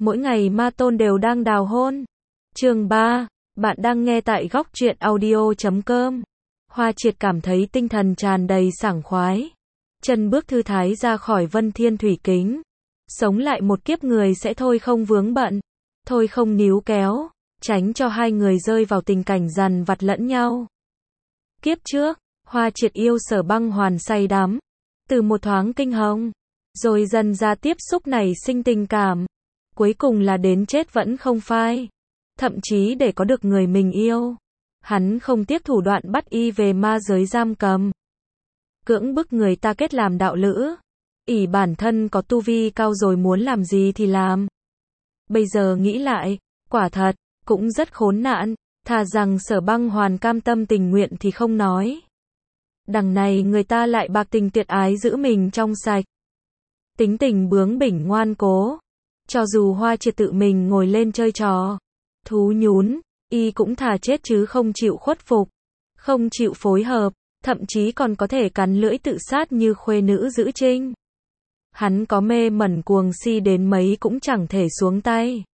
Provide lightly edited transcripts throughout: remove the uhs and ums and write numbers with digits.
Mỗi ngày ma tôn đều đang đào hôn. Chương 3, bạn đang nghe tại góc truyện audio.com. Hoa Triệt cảm thấy tinh thần tràn đầy sảng khoái. Chân bước thư thái ra khỏi Vân Thiên Thủy Kính. Sống lại một kiếp người sẽ thôi không vướng bận, thôi không níu kéo, tránh cho hai người rơi vào tình cảnh dằn vặt lẫn nhau. Kiếp trước, Hoa Triệt yêu Sở Băng Hoàn say đắm, từ một thoáng kinh hồng, rồi dần ra tiếp xúc nảy sinh tình cảm, cuối cùng là đến chết vẫn không phai. Thậm chí để có được người mình yêu, hắn không tiếc thủ đoạn bắt y về ma giới giam cầm, cưỡng bức người ta kết làm đạo lữ, ỷ bản thân có tu vi cao rồi muốn làm gì thì làm. Bây giờ nghĩ lại, quả thật, cũng rất khốn nạn, thà rằng Sở Băng Hoàn cam tâm tình nguyện thì không nói. Đằng này người ta lại bạc tình tuyệt ái giữ mình trong sạch. Tính tình bướng bỉnh ngoan cố. Cho dù Hoa Triệt tự mình ngồi lên chơi trò thú nhún, y cũng thà chết chứ không chịu khuất phục, không chịu phối hợp, thậm chí còn có thể cắn lưỡi tự sát như khuê nữ giữ trinh. Hắn có mê mẩn cuồng si đến mấy cũng chẳng thể xuống tay.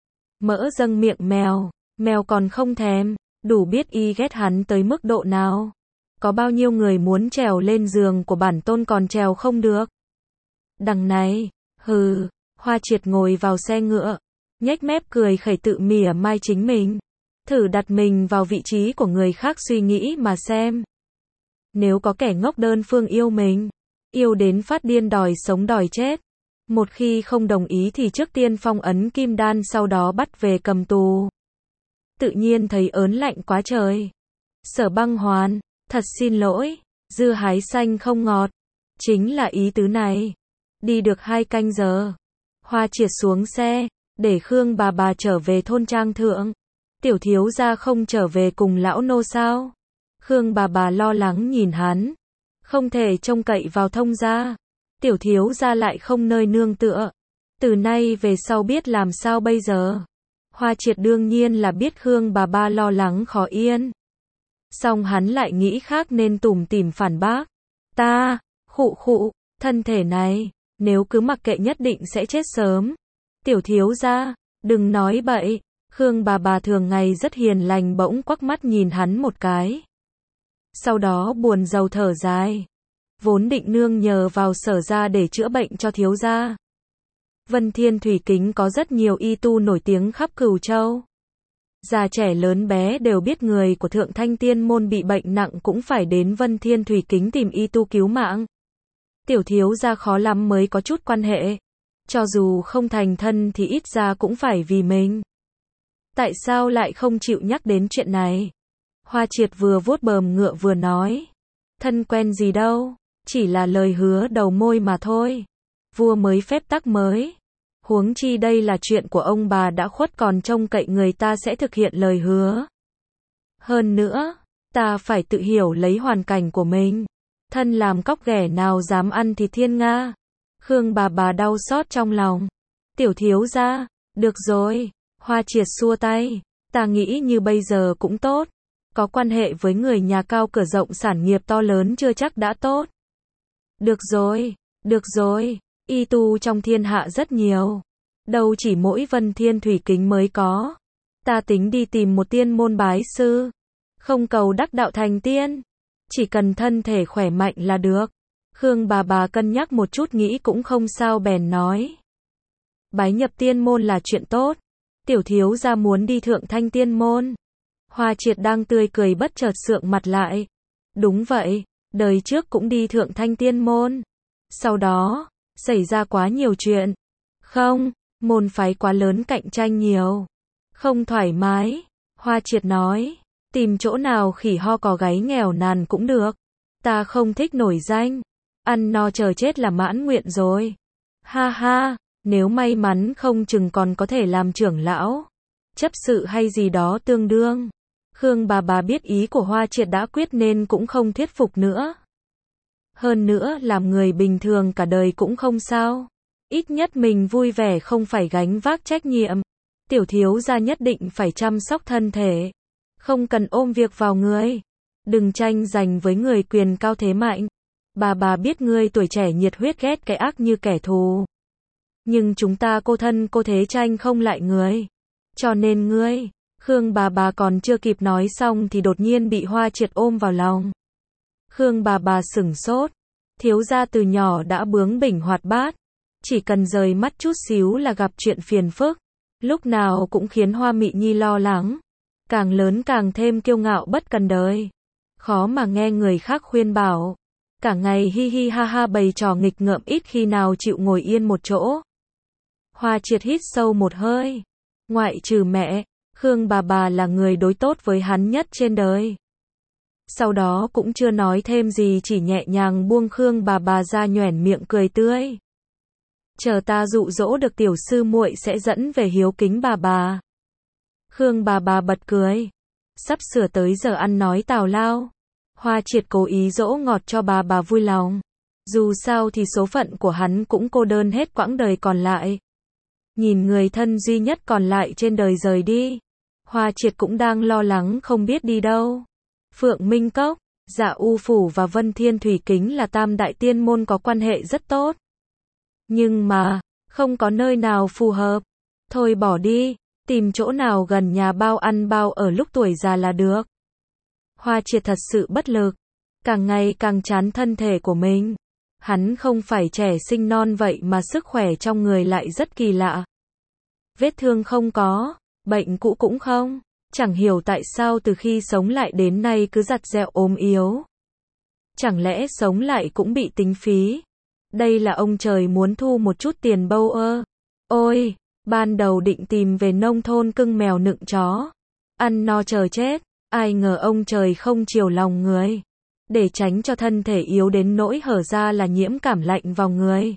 Mỡ dâng miệng mèo, mèo còn không thèm, đủ biết y ghét hắn tới mức độ nào. Có bao nhiêu người muốn trèo lên giường của bản tôn còn trèo không được. Đằng này, hừ, Hoa Triệt ngồi vào xe ngựa, nhếch mép cười khẩy tự mỉa mai chính mình. Thử đặt mình vào vị trí của người khác suy nghĩ mà xem. Nếu có kẻ ngốc đơn phương yêu mình, yêu đến phát điên đòi sống đòi chết, một khi không đồng ý thì trước tiên phong ấn kim đan sau đó bắt về cầm tù. Tự nhiên thấy ớn lạnh quá trời. Sở Băng Hoàn, thật xin lỗi, dưa hái xanh không ngọt. Chính là ý tứ này. Đi được 2 canh giờ, Hoa Triệt xuống xe, để Khương bà trở về thôn trang thượng. Tiểu thiếu gia không trở về cùng lão nô sao? Khương bà lo lắng nhìn hắn. Không thể trông cậy vào thông gia. Tiểu thiếu gia lại không nơi nương tựa. Từ nay về sau biết làm sao bây giờ? Hoa Triệt đương nhiên là biết Khương bà lo lắng khó yên. Song hắn lại nghĩ khác nên tủm tỉm phản bác. Ta, khụ, thân thể này, nếu cứ mặc kệ nhất định sẽ chết sớm. Tiểu thiếu gia, đừng nói bậy. Khương bà thường ngày rất hiền lành bỗng quắc mắt nhìn hắn một cái. Sau đó buồn rầu thở dài. Vốn định nương nhờ vào Sở gia để chữa bệnh cho thiếu gia. Vân Thiên Thủy Kính có rất nhiều y tu nổi tiếng khắp Cửu Châu. Già trẻ lớn bé đều biết người của Thượng Thanh Tiên môn bị bệnh nặng cũng phải đến Vân Thiên Thủy Kính tìm y tu cứu mạng. Tiểu thiếu gia khó lắm mới có chút quan hệ. Cho dù không thành thân thì ít ra cũng phải vì mình. Tại sao lại không chịu nhắc đến chuyện này? Hoa Triệt vừa vuốt bờm ngựa vừa nói. Thân quen gì đâu, chỉ là lời hứa đầu môi mà thôi. Vua mới phép tắc mới. Huống chi đây là chuyện của ông bà đã khuất còn trông cậy người ta sẽ thực hiện lời hứa. Hơn nữa, ta phải tự hiểu lấy hoàn cảnh của mình. Thân làm cóc ghẻ nào dám ăn thịt thiên nga. Khương bà đau xót trong lòng. Tiểu thiếu gia, được rồi. Hoa Triệt xua tay. Ta nghĩ như bây giờ cũng tốt. Có quan hệ với người nhà cao cửa rộng sản nghiệp to lớn chưa chắc đã tốt. Được rồi. Y tu trong thiên hạ rất nhiều. Đâu chỉ mỗi Vân Thiên Thủy Kính mới có. Ta tính đi tìm một tiên môn bái sư. Không cầu đắc đạo thành tiên. Chỉ cần thân thể khỏe mạnh là được. Khương bà cân nhắc một chút nghĩ cũng không sao bèn nói. Bái nhập tiên môn là chuyện tốt. Tiểu thiếu gia muốn đi Thượng Thanh Tiên môn. Hoa Triệt đang tươi cười bất chợt sượng mặt lại. Đúng vậy, đời trước cũng đi Thượng Thanh Tiên môn. Sau đó, xảy ra quá nhiều chuyện. Không, môn phái quá lớn cạnh tranh nhiều. Không thoải mái. Hoa Triệt nói, tìm chỗ nào khỉ ho có gáy nghèo nàn cũng được. Ta không thích nổi danh. Ăn no chờ chết là mãn nguyện rồi. Ha ha, nếu may mắn không chừng còn có thể làm trưởng lão. Chấp sự hay gì đó tương đương. Khương bà biết ý của Hoa Triệt đã quyết nên cũng không thuyết phục nữa. Hơn nữa làm người bình thường cả đời cũng không sao. Ít nhất mình vui vẻ không phải gánh vác trách nhiệm. Tiểu thiếu gia nhất định phải chăm sóc thân thể. Không cần ôm việc vào người. Đừng tranh giành với người quyền cao thế mạnh. Bà biết ngươi tuổi trẻ nhiệt huyết ghét cái ác như kẻ thù. Nhưng chúng ta cô thân cô thế tranh không lại người. Cho nên ngươi, Khương bà còn chưa kịp nói xong thì đột nhiên bị Hoa Triệt ôm vào lòng. Khương bà sửng sốt. Thiếu gia từ nhỏ đã bướng bỉnh hoạt bát. Chỉ cần rời mắt chút xíu là gặp chuyện phiền phức. Lúc nào cũng khiến Hoa Mị Nhi lo lắng. Càng lớn càng thêm kiêu ngạo bất cần đời. Khó mà nghe người khác khuyên bảo. Cả ngày hi hi ha ha bày trò nghịch ngợm ít khi nào chịu ngồi yên một chỗ. Hoa Triệt hít sâu một hơi. Ngoại trừ mẹ, Khương bà là người đối tốt với hắn nhất trên đời. Sau đó cũng chưa nói thêm gì, chỉ nhẹ nhàng buông Khương bà ra, nhoẻn miệng cười tươi. Chờ ta dụ dỗ được tiểu sư muội sẽ dẫn về hiếu kính bà. Khương bà bật cười. Sắp sửa tới giờ ăn nói tào lao. Hoa Triệt cố ý dỗ ngọt cho bà vui lòng. Dù sao thì số phận của hắn cũng cô đơn hết quãng đời còn lại. Nhìn người thân duy nhất còn lại trên đời rời đi. Hoa Triệt cũng đang lo lắng không biết đi đâu. Phượng Minh Cốc, Dạ U Phủ và Vân Thiên Thủy Kính là tam đại tiên môn có quan hệ rất tốt. Nhưng mà, không có nơi nào phù hợp. Thôi bỏ đi, tìm chỗ nào gần nhà bao ăn bao ở lúc tuổi già là được. Hoa Triệt thật sự bất lực. Càng ngày càng chán thân thể của mình. Hắn không phải trẻ sinh non vậy mà sức khỏe trong người lại rất kỳ lạ. Vết thương không có, bệnh cũ cũng không. Chẳng hiểu tại sao từ khi sống lại đến nay cứ giặt dẹo ốm yếu. Chẳng lẽ sống lại cũng bị tính phí? Đây là ông trời muốn thu một chút tiền bâu ơ. Ôi, ban đầu định tìm về nông thôn cưng mèo nựng chó. Ăn no chờ chết, ai ngờ ông trời không chiều lòng người. Để tránh cho thân thể yếu đến nỗi hở ra là nhiễm cảm lạnh vào người.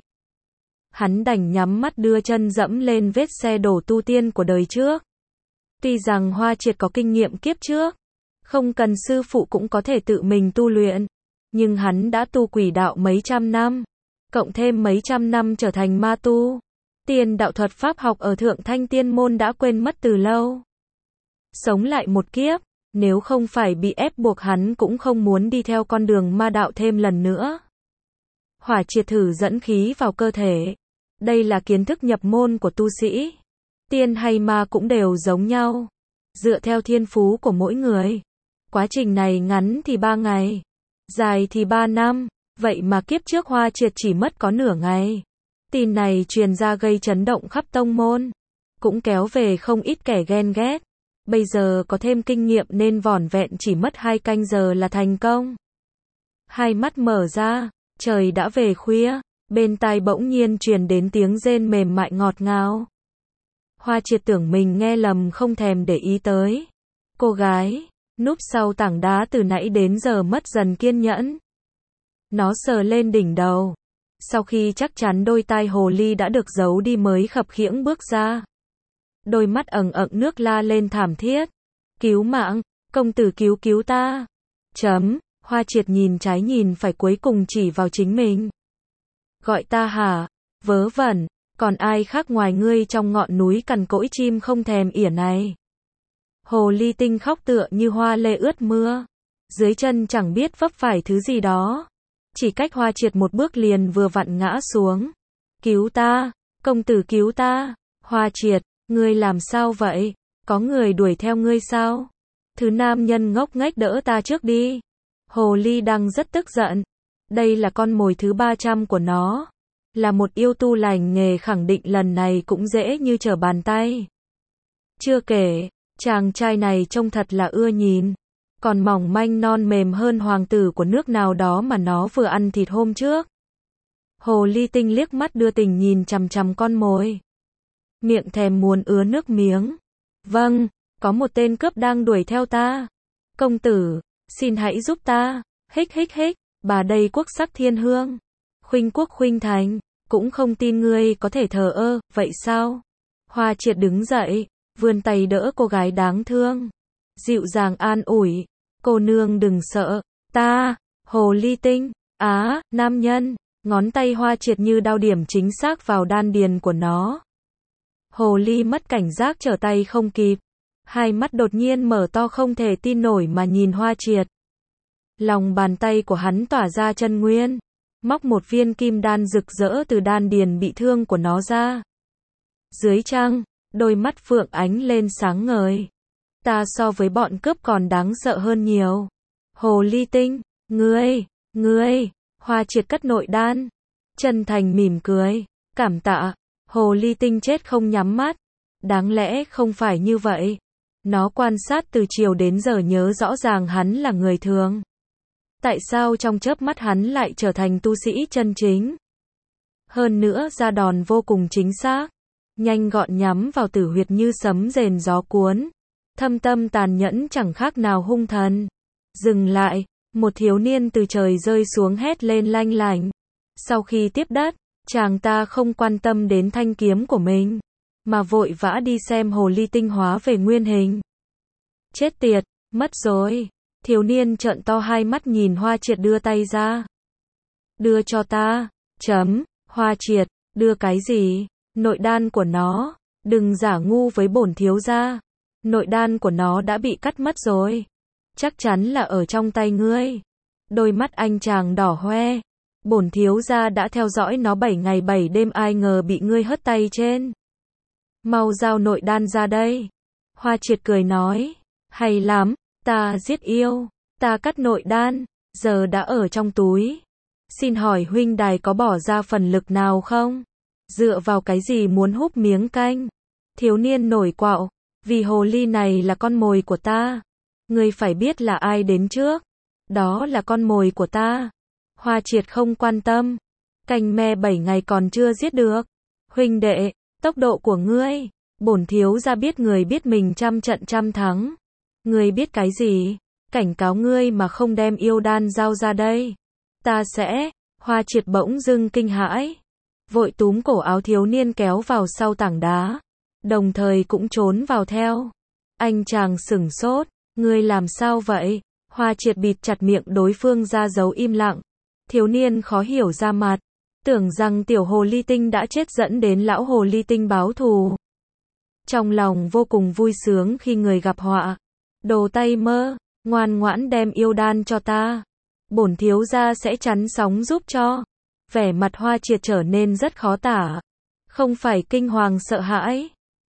Hắn đành nhắm mắt đưa chân dẫm lên vết xe đổ tu tiên của đời trước. Tuy rằng Hoa Triệt có kinh nghiệm kiếp trước, không cần sư phụ cũng có thể tự mình tu luyện, nhưng hắn đã tu quỷ đạo mấy trăm năm, cộng thêm mấy trăm năm trở thành ma tu. Tiên đạo thuật pháp học ở Thượng Thanh Tiên Môn đã quên mất từ lâu. Sống lại một kiếp, nếu không phải bị ép buộc hắn cũng không muốn đi theo con đường ma đạo thêm lần nữa. Hỏa Triệt thử dẫn khí vào cơ thể. Đây là kiến thức nhập môn của tu sĩ. Tiên hay ma cũng đều giống nhau. Dựa theo thiên phú của mỗi người. Quá trình này ngắn thì 3 ngày. Dài thì 3 năm. Vậy mà kiếp trước Hoa Triệt chỉ mất có nửa ngày. Tin này truyền ra gây chấn động khắp tông môn. Cũng kéo về không ít kẻ ghen ghét. Bây giờ có thêm kinh nghiệm nên vỏn vẹn chỉ mất 2 canh giờ là thành công. Hai mắt mở ra, trời đã về khuya. Bên tai bỗng nhiên truyền đến tiếng rên mềm mại ngọt ngào. Hoa Triệt tưởng mình nghe lầm không thèm để ý tới. Cô gái, núp sau tảng đá từ nãy đến giờ mất dần kiên nhẫn. Nó sờ lên đỉnh đầu. Sau khi chắc chắn đôi tai hồ ly đã được giấu đi mới khập khiễng bước ra. Đôi mắt ẩn ẩn nước la lên thảm thiết. Cứu mạng, công tử cứu ta. Hoa Triệt nhìn trái nhìn phải cuối cùng chỉ vào chính mình. Gọi ta hả? Vớ vẩn, còn ai khác ngoài ngươi trong ngọn núi cằn cỗi chim không thèm ỉa này. Hồ ly tinh khóc tựa như hoa lê ướt mưa. Dưới chân chẳng biết vấp phải thứ gì đó. Chỉ cách Hoa Triệt một bước liền vừa vặn ngã xuống. Cứu ta, công tử cứu ta. Hoa Triệt, ngươi làm sao vậy? Có người đuổi theo ngươi sao? Thứ nam nhân ngốc nghếch đỡ ta trước đi. Hồ ly đang rất tức giận. Đây là con mồi thứ 300 của nó. Là một yêu tu lành nghề khẳng định lần này cũng dễ như trở bàn tay. Chưa kể, chàng trai này trông thật là ưa nhìn. Còn mỏng manh non mềm hơn hoàng tử của nước nào đó mà nó vừa ăn thịt hôm trước. Hồ ly tinh liếc mắt đưa tình nhìn chằm chằm con mồi. Miệng thèm muốn ứa nước miếng. Vâng, có một tên cướp đang đuổi theo ta. Công tử, xin hãy giúp ta. Hích hích hích, bà đây quốc sắc thiên hương. Khuynh quốc khuynh thành, cũng không tin ngươi có thể thờ ơ, vậy sao? Hoa Triệt đứng dậy, vươn tay đỡ cô gái đáng thương. Dịu dàng an ủi, cô nương đừng sợ, ta, hồ ly tinh, nam nhân, ngón tay Hoa Triệt như đao điểm chính xác vào đan điền của nó. Hồ ly mất cảnh giác trở tay không kịp, hai mắt đột nhiên mở to không thể tin nổi mà nhìn Hoa Triệt. Lòng bàn tay của hắn tỏa ra chân nguyên, móc một viên kim đan rực rỡ từ đan điền bị thương của nó ra. Dưới trăng, đôi mắt Phượng ánh lên sáng ngời. Ta so với bọn cướp còn đáng sợ hơn nhiều. Hồ ly tinh, ngươi, Hoa Triệt cất nội đan. Chân thành mỉm cười, cảm tạ. Hồ ly tinh chết không nhắm mắt. Đáng lẽ không phải như vậy. Nó quan sát từ chiều đến giờ nhớ rõ ràng hắn là người thường. Tại sao trong chớp mắt hắn lại trở thành tu sĩ chân chính? Hơn nữa ra đòn vô cùng chính xác, nhanh gọn nhắm vào tử huyệt như sấm rền gió cuốn. Thâm tâm tàn nhẫn chẳng khác nào hung thần. Dừng lại, một thiếu niên từ trời rơi xuống hét lên lanh lảnh. Sau khi tiếp đất, chàng ta không quan tâm đến thanh kiếm của mình, mà vội vã đi xem hồ ly tinh hóa về nguyên hình. Chết tiệt, mất rồi. Thiếu niên trợn to hai mắt nhìn Hoa Triệt đưa tay ra. Đưa cho ta. Hoa Triệt, đưa cái gì? Nội đan của nó. Đừng giả ngu với bổn thiếu gia. Nội đan của nó đã bị cắt mất rồi. Chắc chắn là ở trong tay ngươi. Đôi mắt anh chàng đỏ hoe. Bổn thiếu gia đã theo dõi nó 7 ngày 7 đêm, ai ngờ bị ngươi hất tay trên. Mau giao nội đan ra đây. Hoa Triệt cười nói. Hay lắm, ta giết yêu, ta cắt nội đan, giờ đã ở trong túi. Xin hỏi huynh đài có bỏ ra phần lực nào không? Dựa vào cái gì muốn húp miếng canh? Thiếu niên nổi quạo. Vì hồ ly này là con mồi của ta. Ngươi phải biết là ai đến trước. Đó là con mồi của ta. Hoa Triệt không quan tâm. Canh me 7 ngày còn chưa giết được. Huynh đệ, tốc độ của ngươi. Bổn thiếu gia biết người biết mình trăm trận trăm thắng. Ngươi biết cái gì? Cảnh cáo ngươi mà không đem yêu đan giao ra đây. Ta sẽ. Hoa Triệt bỗng dưng kinh hãi. Vội túm cổ áo thiếu niên kéo vào sau tảng đá. Đồng thời cũng trốn vào theo. Anh chàng sửng sốt. Ngươi làm sao vậy? Hoa Triệt bịt chặt miệng đối phương ra dấu im lặng. Thiếu niên khó hiểu ra mặt. Tưởng rằng tiểu hồ ly tinh đã chết dẫn đến lão hồ ly tinh báo thù. Trong lòng vô cùng vui sướng khi người gặp họa. Đồ tay mơ, ngoan ngoãn đem yêu đan cho ta. Bổn thiếu gia sẽ chắn sóng giúp cho. Vẻ mặt Hoa Triệt trở nên rất khó tả. Không phải kinh hoàng sợ hãi.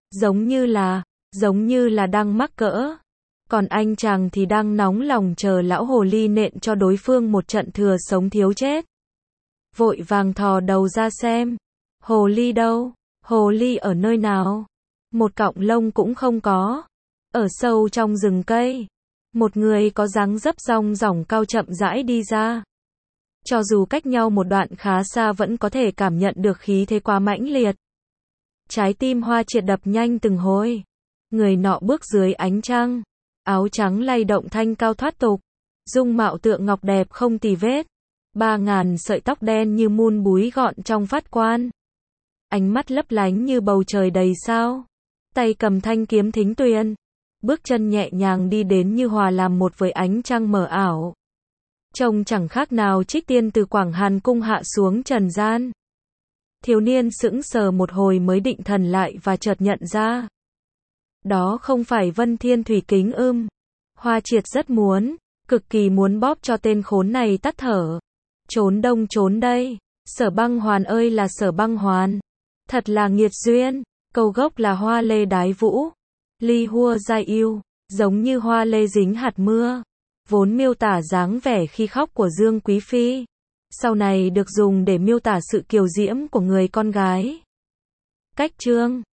Giống như là đang mắc cỡ. Còn anh chàng thì đang nóng lòng chờ lão hồ ly nện cho đối phương một trận thừa sống thiếu chết. Vội vàng thò đầu ra xem. Hồ ly đâu? Hồ ly ở nơi nào? Một cọng lông cũng không có. Ở sâu trong rừng cây, một người có dáng dấp rong ròng cao chậm rãi đi ra. Cho dù cách nhau một đoạn khá xa vẫn có thể cảm nhận được khí thế quá mãnh liệt. Trái tim Hoa Triệt đập nhanh từng hồi. Người nọ bước dưới ánh trăng, áo trắng lay động thanh cao thoát tục, dung mạo tượng ngọc đẹp không tì vết, 3000 sợi tóc đen như mun búi gọn trong phát quan. Ánh mắt lấp lánh như bầu trời đầy sao. Tay cầm thanh kiếm thính tuyền. Bước chân nhẹ nhàng đi đến như hòa làm một với ánh trăng mờ ảo. Trông chẳng khác nào trích tiên từ Quảng Hàn cung hạ xuống trần gian. Thiếu niên sững sờ một hồi mới định thần lại và chợt nhận ra. Đó không phải Vân Thiên Thủy Kính ưm. Hoa Triệt rất muốn, cực kỳ muốn bóp cho tên khốn này tắt thở. Trốn đông trốn đây. Sở Băng Hoàn ơi là Sở Băng Hoàn. Thật là nghiệt duyên. Câu gốc là hoa lê đái vũ. Ly hua giai yêu, giống như hoa lê dính hạt mưa. Vốn miêu tả dáng vẻ khi khóc của Dương Quý Phi. Sau này được dùng để miêu tả sự kiều diễm của người con gái. Cách chương